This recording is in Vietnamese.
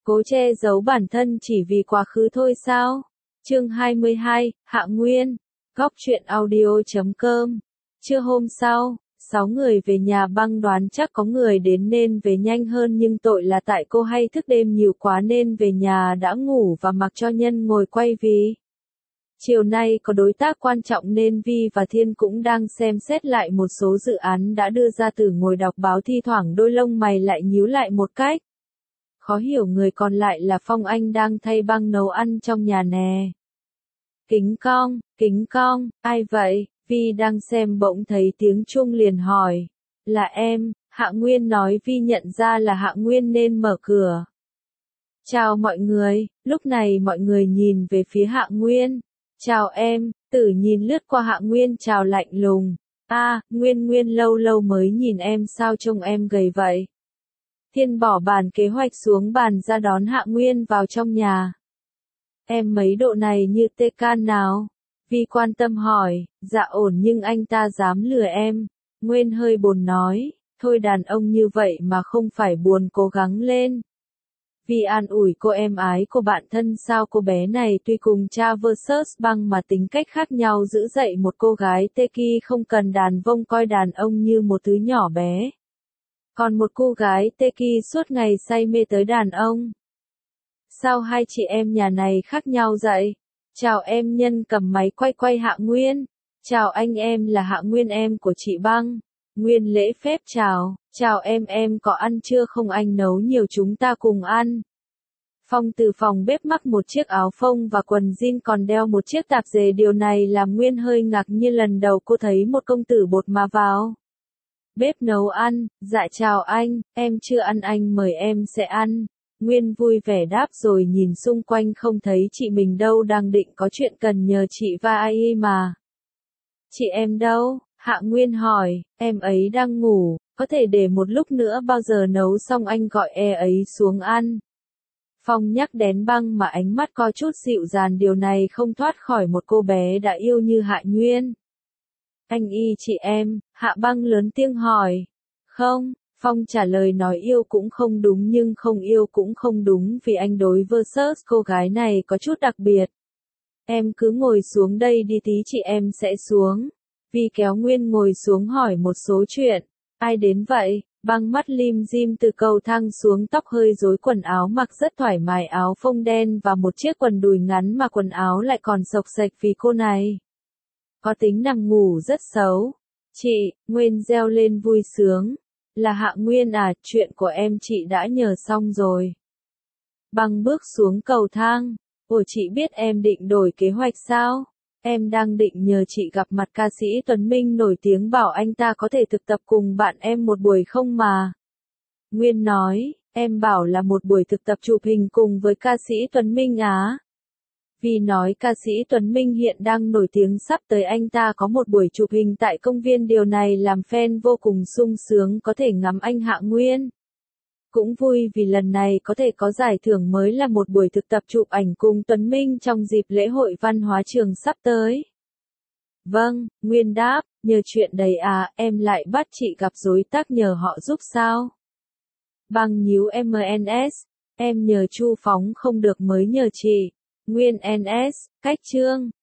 Cố che giấu bản thân chỉ vì quá khứ thôi sao? Chương 22, Hạ Nguyên. Góc truyện audio.com. Trưa hôm sau, 6 người về nhà Băng đoán chắc có người đến nên về nhanh hơn, nhưng tội là tại cô hay thức đêm nhiều quá nên về nhà đã ngủ và mặc cho Nhân ngồi quay vì. Chiều nay có đối tác quan trọng nên Vi và Thiên cũng đang xem xét lại một số dự án đã đưa ra. Từ ngồi đọc báo thi thoảng đôi lông mày lại nhíu lại một cách khó hiểu. Người còn lại là Phong, anh đang thay Băng nấu ăn trong nhà nè. Kính cong, ai vậy? Vi đang xem bỗng thấy tiếng chuông liền hỏi. Là em, Hạ Nguyên nói. Vi nhận ra là Hạ Nguyên nên mở cửa. Chào mọi người. Lúc này mọi người nhìn về phía Hạ Nguyên. Chào em. Tử nhìn lướt qua Hạ Nguyên chào lạnh lùng. Nguyên lâu lâu mới nhìn em, sao trông em gầy vậy? Thiên bỏ bàn kế hoạch xuống bàn ra đón Hạ Nguyên vào trong nhà. Em mấy độ này như tê can nào? Vi quan tâm hỏi. Dạ ổn, nhưng anh ta dám lừa em. Nguyên hơi buồn nói. Thôi đàn ông như vậy mà không phải buồn, cố gắng lên. Vi an ủi cô. Em ái cô bạn thân sao? Cô bé này tuy cùng cha versus Băng mà tính cách khác nhau, giữ dậy một cô gái Teki không cần đàn vông coi đàn ông như một thứ nhỏ bé. Còn một cô gái Teki suốt ngày say mê tới đàn ông. Sao hai chị em nhà này khác nhau vậy? Chào em. Nhân cầm máy quay Hạ Nguyên. Chào anh, em là Hạ Nguyên, em của chị Băng. Nguyên lễ phép chào. Chào em có ăn chưa không? Anh nấu nhiều, chúng ta cùng ăn. Phong từ phòng bếp mặc một chiếc áo phông và quần jean, còn đeo một chiếc tạp dề. Điều này làm Nguyên hơi ngạc nhiên, lần đầu cô thấy một công tử bột mà vào bếp nấu ăn. Dạ chào anh, em chưa ăn, anh mời em sẽ ăn. Nguyên vui vẻ đáp rồi nhìn xung quanh không thấy chị mình đâu, đang định có chuyện cần nhờ chị và ai mà. Chị em đâu? Hạ Nguyên hỏi. Em ấy đang ngủ, có thể để một lúc nữa, bao giờ nấu xong anh gọi ấy xuống ăn. Phong nhắc đến Băng mà ánh mắt có chút dịu dàng, điều này không thoát khỏi một cô bé đã yêu như Hạ Nguyên. Anh y chị em? Hạ Băng lớn tiếng hỏi. Không, Phong trả lời, nói yêu cũng không đúng nhưng không yêu cũng không đúng, vì anh đối versus cô gái này có chút đặc biệt. Em cứ ngồi xuống đây đi, tí chị em sẽ xuống. Vi kéo Nguyên ngồi xuống hỏi một số chuyện. Ai đến vậy? Băng mắt lim dim từ cầu thang xuống, tóc hơi rối, quần áo mặc rất thoải mái, áo phông đen và một chiếc quần đùi ngắn mà quần áo lại còn xộc xệch vì cô này có tính nằm ngủ rất xấu. Chị, Nguyên reo lên vui sướng. Là Hạ Nguyên à, chuyện của em chị đã nhờ xong rồi. Băng bước xuống cầu thang. Ủa, chị biết em định đổi kế hoạch sao? Em đang định nhờ chị gặp mặt ca sĩ Tuấn Minh nổi tiếng, bảo anh ta có thể thực tập cùng bạn em một buổi không mà. Nguyên nói, em bảo là một buổi thực tập chụp hình cùng với ca sĩ Tuấn Minh á. Vì nói ca sĩ Tuấn Minh hiện đang nổi tiếng, sắp tới anh ta có một buổi chụp hình tại công viên, điều này làm fan vô cùng sung sướng, có thể ngắm anh Hạ Nguyên. Cũng vui vì lần này có thể có giải thưởng mới là một buổi thực tập chụp ảnh cùng Tuấn Minh trong dịp lễ hội văn hóa trường sắp tới. Vâng, Nguyên đáp, nhờ chuyện đấy à, em lại bắt chị gặp đối tác nhờ họ giúp sao? Băng nhíu MNS, em nhờ Chu Phóng không được mới nhờ chị. Nguyên NS, cách chương.